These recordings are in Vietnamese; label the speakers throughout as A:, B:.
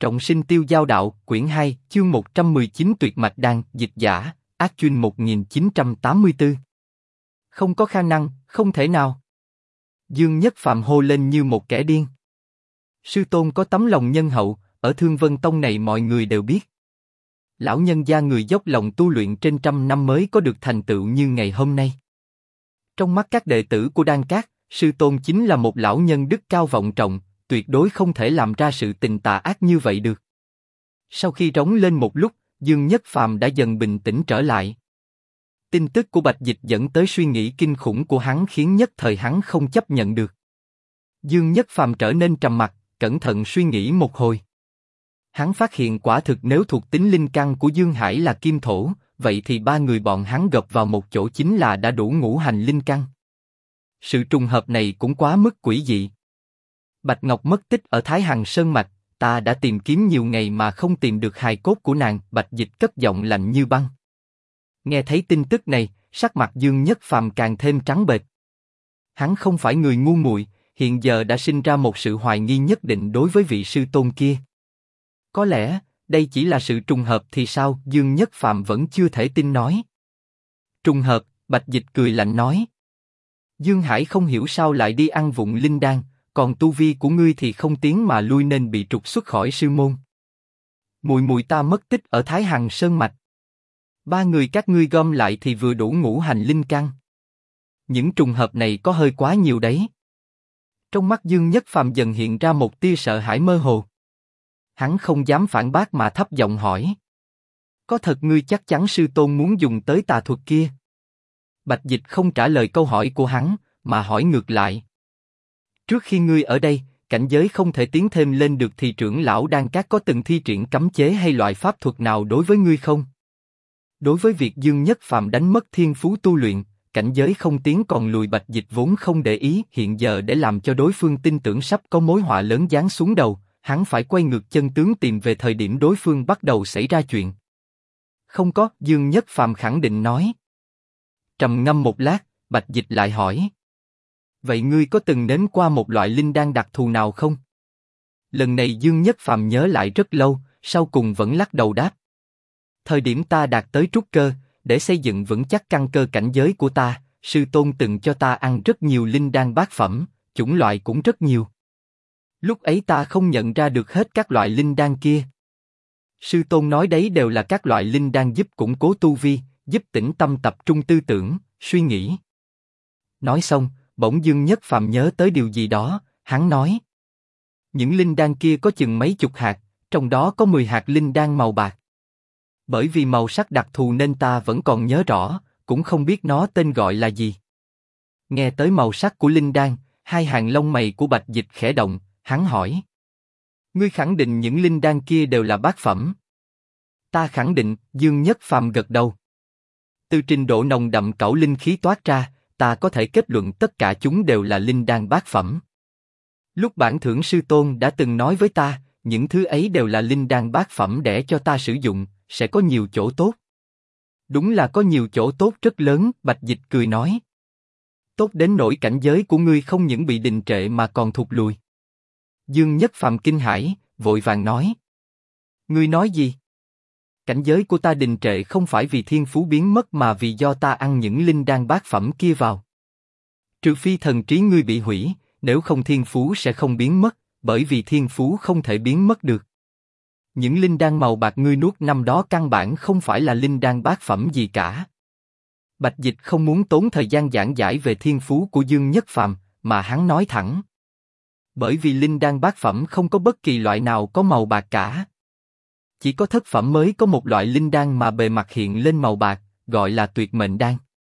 A: Trọng sinh tiêu giao đạo, quyển 2, chương 119 tuyệt mạch đan, dịch giả, Ác Chuyên 1984. Không có khả năng, không thể nào. Dương Nhất Phàm hô lên như một kẻ điên. Sư tôn có tấm lòng nhân hậu, ở Thương Vân Tông này mọi người đều biết. Lão nhân gia người dốc lòng tu luyện trên trăm năm mới có được thành tựu như ngày hôm nay. Trong mắt các đệ tử của Đan Các, sư tôn chính là một lão nhân đức cao vọng trọng, tuyệt đối không thể làm ra sự tình tà ác như vậy được. Sau khi rống lên một lúc, Dương Nhất Phàm đã dần bình tĩnh trở lại. Tin tức của Bạch Dịch dẫn tới suy nghĩ kinh khủng của hắn khiến nhất thời hắn không chấp nhận được. Dương Nhất Phàm trở nên trầm mặc, cẩn thận suy nghĩ một hồi. Hắn phát hiện quả thực nếu thuộc tính linh căn của Dương Hải là kim thổ, vậy thì ba người bọn hắn gộp vào một chỗ chính là đã đủ ngũ hành linh căn. Sự trùng hợp này cũng quá mức quỷ dị. Bạch Ngọc mất tích ở Thái Hằng Sơn Mạch, ta đã tìm kiếm nhiều ngày mà không tìm được hài cốt của nàng. Bạch Dịch cất giọng lạnh như băng. Nghe thấy tin tức này, sắc mặt Dương Nhất Phàm càng thêm trắng bệch. Hắn không phải người ngu muội, hiện giờ đã sinh ra một sự hoài nghi nhất định đối với vị sư tôn kia. Có lẽ đây chỉ là sự trùng hợp thì sao? Dương Nhất Phàm vẫn chưa thể tin nói. Trùng hợp? Bạch Dịch cười lạnh nói. Dương Hải không hiểu sao lại đi ăn vụng linh đan, còn tu vi của ngươi thì không tiến mà lui nên bị trục xuất khỏi sư môn. Muội muội ta mất tích ở Thái Hằng Sơn Mạch. Ba người các ngươi gom lại thì vừa đủ ngũ hành linh căn. Những trùng hợp này có hơi quá nhiều đấy. Trong mắt Dương Nhất Phàm dần hiện ra một tia sợ hãi mơ hồ. Hắn không dám phản bác mà thấp giọng hỏi. Có thật ngươi chắc chắn sư tôn muốn dùng tới tà thuật kia? Bạch Dịch không trả lời câu hỏi của hắn, mà hỏi ngược lại. Trước khi ngươi ở đây, cảnh giới không thể tiến thêm lên được thì trưởng lão Đan Các có từng thi triển cấm chế hay loại pháp thuật nào đối với ngươi không? Đối với việc Dương Nhất Phàm đánh mất thiên phú tu luyện, cảnh giới không tiến còn lùi, Bạch Dịch vốn không để ý. Hiện giờ để làm cho đối phương tin tưởng sắp có mối họa lớn giáng xuống đầu, hắn phải quay ngược chân tướng tìm về thời điểm đối phương bắt đầu xảy ra chuyện. Không có, Dương Nhất Phàm khẳng định nói. Trầm ngâm một lát, Bạch Dịch lại hỏi. Vậy ngươi có từng nếm qua một loại linh đan đặc thù nào không? Lần này Dương Nhất Phàm nhớ lại rất lâu, sau cùng vẫn lắc đầu đáp. Thời điểm ta đạt tới trúc cơ, để xây dựng vững chắc căn cơ cảnh giới của ta, sư tôn từng cho ta ăn rất nhiều linh đan bát phẩm, chủng loại cũng rất nhiều. Lúc ấy ta không nhận ra được hết các loại linh đan kia. Sư tôn nói đấy đều là các loại linh đan giúp củng cố tu vi, giúp tĩnh tâm tập trung tư tưởng, suy nghĩ. Nói xong, bỗng Dương Nhất Phàm nhớ tới điều gì đó, hắn nói. Những linh đan kia có chừng mấy chục hạt, trong đó có 10 hạt linh đan màu bạc. Bởi vì màu sắc đặc thù nên ta vẫn còn nhớ rõ, cũng không biết nó tên gọi là gì. Nghe tới màu sắc của linh đan, hai hàng lông mày của Bạch Dịch khẽ động, hắn hỏi. Ngươi khẳng định những linh đan kia đều là bát phẩm? Ta khẳng định, Dương Nhất Phàm gật đầu. Từ trình độ nồng đậm cẩu linh khí toát ra, ta có thể kết luận tất cả chúng đều là linh đan bát phẩm. Lúc bản thưởng sư tôn đã từng nói với ta, những thứ ấy đều là linh đan bát phẩm để cho ta sử dụng, sẽ có nhiều chỗ tốt. Đúng là có nhiều chỗ tốt rất lớn, Bạch Dịch cười nói. Tốt đến nỗi cảnh giới của ngươi không những bị đình trệ mà còn thụt lùi. Dương Nhất Phàm kinh hãi, vội vàng nói. Ngươi nói gì? Cảnh giới của ta đình trệ không phải vì thiên phú biến mất mà vì do ta ăn những linh đan bát phẩm kia vào. Trừ phi thần trí ngươi bị hủy, nếu không thiên phú sẽ không biến mất, bởi vì thiên phú không thể biến mất được. Những linh đan màu bạc ngươi nuốt năm đó căn bản không phải là linh đan bát phẩm gì cả. Bạch Dịch không muốn tốn thời gian giảng giải về thiên phú của Dương Nhất Phàm, mà hắn nói thẳng. Bởi vì linh đan bát phẩm không có bất kỳ loại nào có màu bạc cả. Chỉ có thất phẩm mới có một loại linh đan mà bề mặt hiện lên màu bạc, gọi là tuyệt mệnh đan.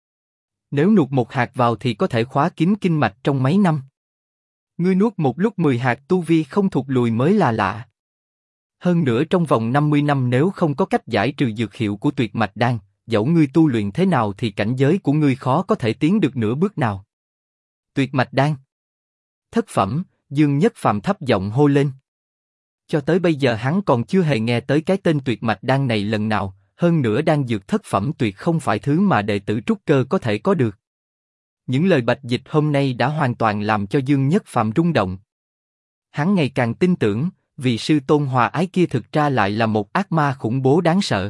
A: Nếu nuốt một hạt vào thì có thể khóa kín kinh mạch trong mấy năm. Ngươi nuốt một lúc 10 hạt tu vi không thụt lùi mới là lạ. Hơn nữa trong vòng 50 năm nếu không có cách giải trừ dược hiệu của tuyệt mạch đan, dẫu ngươi tu luyện thế nào thì cảnh giới của ngươi khó có thể tiến được nửa bước nào. Tuyệt mạch đan. Thất phẩm, Dương Nhất Phàm thấp giọng hô lên. Cho tới bây giờ hắn còn chưa hề nghe tới cái tên tuyệt mạch đan này lần nào, hơn nữa đan dược thất phẩm tuyệt không phải thứ mà đệ tử trúc cơ có thể có được. Những lời Bạch Dịch hôm nay đã hoàn toàn làm cho Dương Nhất Phàm rung động. Hắn ngày càng tin tưởng, vị sư tôn hòa ái kia thực ra lại là một ác ma khủng bố đáng sợ.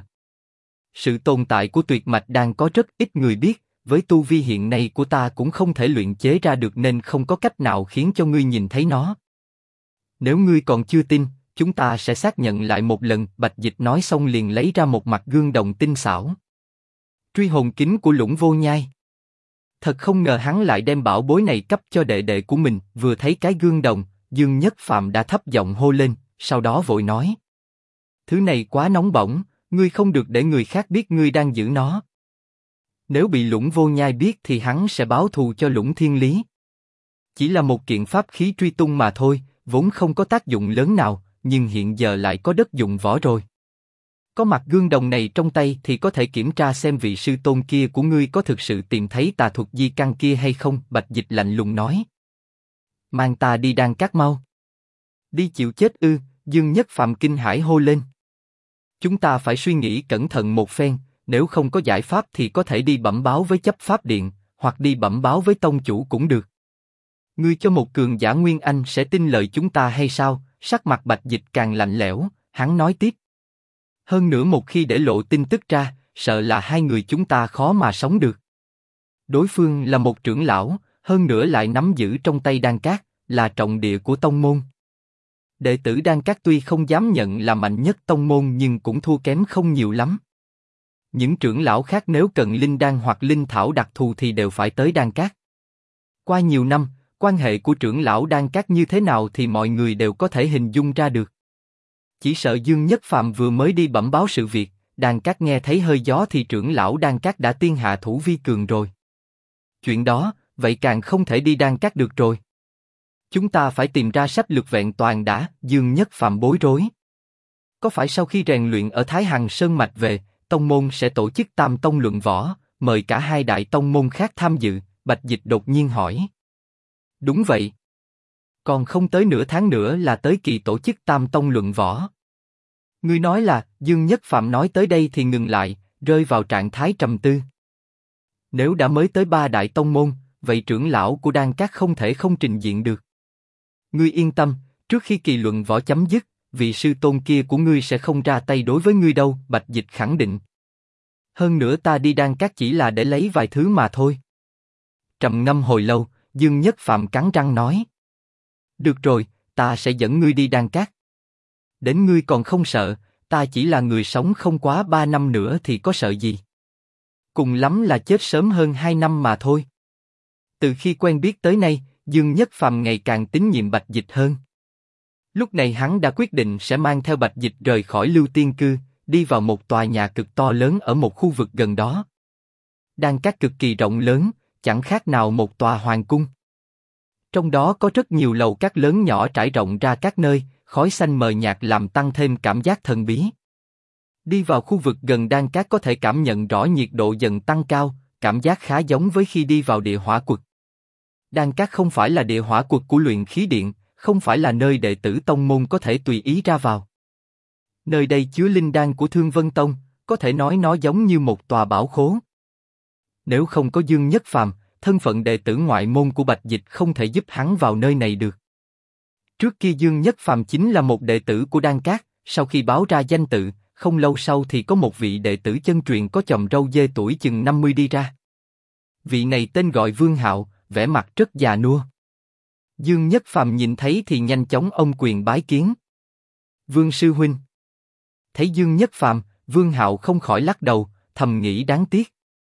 A: Sự tồn tại của tuyệt mạch đan có rất ít người biết, với tu vi hiện nay của ta cũng không thể luyện chế ra được nên không có cách nào khiến cho ngươi nhìn thấy nó. Nếu ngươi còn chưa tin, chúng ta sẽ xác nhận lại một lần. Bạch Dịch nói xong liền lấy ra một mặt gương đồng tinh xảo. Truy hồn kính của Lũng Vô Nhai. Thật không ngờ hắn lại đem bảo bối này cấp cho đệ đệ của mình. Vừa thấy cái gương đồng, Dương Nhất Phàm đã thấp giọng hô lên, sau đó vội nói: thứ này quá nóng bỏng, ngươi không được để người khác biết ngươi đang giữ nó. Nếu bị Lũng Vô Nhai biết thì hắn sẽ báo thù cho Lũng Thiên Lý. Chỉ là một kiện pháp khí truy tung mà thôi, vốn không có tác dụng lớn nào, nhưng hiện giờ lại có đất dụng võ rồi. Có mặt gương đồng này trong tay thì có thể kiểm tra xem vị sư tôn kia của ngươi có thực sự tìm thấy tà thuật di căn kia hay không. Bạch Dịch lạnh lùng nói: mang ta đi Đan Các mau. Đi chịu chết ư? Dương Nhất Phàm kinh hãi hô lên. Chúng ta phải suy nghĩ cẩn thận một phen, nếu không có giải pháp thì có thể đi bẩm báo với chấp pháp điện, hoặc đi bẩm báo với tông chủ cũng được. Ngươi cho một cường giả Nguyên Anh sẽ tin lời chúng ta hay sao? Sắc mặt Bạch Dịch càng lạnh lẽo, hắn nói tiếp. Hơn nữa một khi để lộ tin tức ra, sợ là hai người chúng ta khó mà sống được. Đối phương là một trưởng lão, hơn nữa lại nắm giữ trong tay Đan Các, là trọng địa của tông môn. Đệ tử Đan Các tuy không dám nhận là mạnh nhất tông môn nhưng cũng thua kém không nhiều lắm. Những trưởng lão khác nếu cần linh đan hoặc linh thảo đặc thù thì đều phải tới Đan Các. Qua nhiều năm, quan hệ của trưởng lão Đan Các như thế nào thì mọi người đều có thể hình dung ra được. Chỉ sợ Dương Nhất Phàm vừa mới đi bẩm báo sự việc, Đan Các nghe thấy hơi gió thì trưởng lão Đan Các đã tiên hạ thủ vi cường rồi. Chuyện đó, vậy càng không thể đi Đan Các được rồi. Chúng ta phải tìm ra sách lược vẹn toàn đã. Dương Nhất Phàm bối rối. Có phải sau khi rèn luyện ở Thái Hằng Sơn Mạch về, tông môn sẽ tổ chức tam tông luận võ, mời cả hai đại tông môn khác tham dự? Bạch Dịch đột nhiên hỏi. Đúng vậy. Còn không tới nửa tháng nữa là tới kỳ tổ chức tam tông luận võ. Ngươi nói là? Dương Nhất Phàm nói tới đây thì ngừng lại, rơi vào trạng thái trầm tư. Nếu đã mới tới ba đại tông môn, vậy trưởng lão của Đan Các không thể không trình diện được. Ngươi yên tâm, trước khi kỳ luận võ chấm dứt, vị sư tôn kia của ngươi sẽ không ra tay đối với ngươi đâu. Bạch Dịch khẳng định. Hơn nữa ta đi Đan Các chỉ là để lấy vài thứ mà thôi. Trầm ngâm hồi lâu, Dương Nhất Phàm cắn răng nói. Được rồi, ta sẽ dẫn ngươi đi Đan Các. Đến ngươi còn không sợ, ta chỉ là người sống không quá 3 năm nữa thì có sợ gì. Cùng lắm là chết sớm hơn 2 năm mà thôi. Từ khi quen biết tới nay, Dương Nhất Phàm ngày càng tín nhiệm Bạch Dịch hơn. Lúc này hắn đã quyết định sẽ mang theo Bạch Dịch rời khỏi Lưu Tiên Cư, đi vào một tòa nhà cực to lớn ở một khu vực gần đó. Đan Các cực kỳ rộng lớn, chẳng khác nào một tòa hoàng cung. Trong đó có rất nhiều lầu các lớn nhỏ trải rộng ra các nơi, khói xanh mờ nhạt làm tăng thêm cảm giác thần bí. Đi vào khu vực gần Đan Các có thể cảm nhận rõ nhiệt độ dần tăng cao, cảm giác khá giống với khi đi vào địa hỏa quật. Đan Các không phải là địa hỏa quật của luyện khí điện, không phải là nơi đệ tử tông môn có thể tùy ý ra vào. Nơi đây chứa linh đan của Thương Vân Tông, có thể nói nó giống như một tòa bảo khố. Nếu không có Dương Nhất Phàm, thân phận đệ tử ngoại môn của Bạch Dịch không thể giúp hắn vào nơi này được. Trước kia Dương Nhất Phàm chính là một đệ tử của Đan Các, sau khi báo ra danh tự, không lâu sau thì có một vị đệ tử chân truyền có chòm râu dê tuổi chừng 50 đi ra. Vị này tên gọi Vương Hạo, vẻ mặt rất già nua. Dương Nhất Phàm nhìn thấy thì nhanh chóng ôm quyền bái kiến. Vương sư huynh. Thấy Dương Nhất Phàm, Vương Hạo không khỏi lắc đầu, thầm nghĩ đáng tiếc.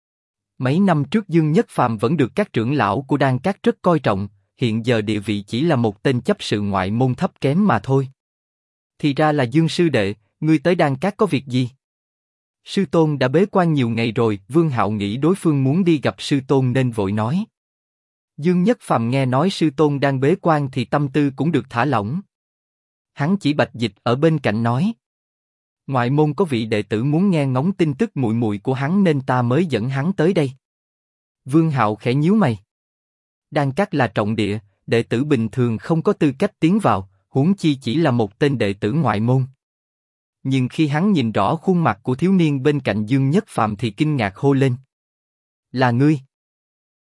A: Mấy năm trước Dương Nhất Phàm vẫn được các trưởng lão của Đan Các rất coi trọng, hiện giờ địa vị chỉ là một tên chấp sự ngoại môn thấp kém mà thôi. Thì ra là Dương sư đệ, ngươi tới Đan Các có việc gì? Sư tôn đã bế quan nhiều ngày rồi. Vương Hạo nghĩ đối phương muốn đi gặp sư tôn nên vội nói. Dương Nhất Phàm nghe nói sư tôn đang bế quan thì tâm tư cũng được thả lỏng. Hắn chỉ Bạch Dịch ở bên cạnh nói. Ngoại môn có vị đệ tử muốn nghe ngóng tin tức muội muội của hắn nên ta mới dẫn hắn tới đây. Vương Hạo khẽ nhíu mày. Đan Các là trọng địa, đệ tử bình thường không có tư cách tiến vào, huống chi chỉ là một tên đệ tử ngoại môn. Nhưng khi hắn nhìn rõ khuôn mặt của thiếu niên bên cạnh Dương Nhất Phàm thì kinh ngạc hô lên. Là ngươi?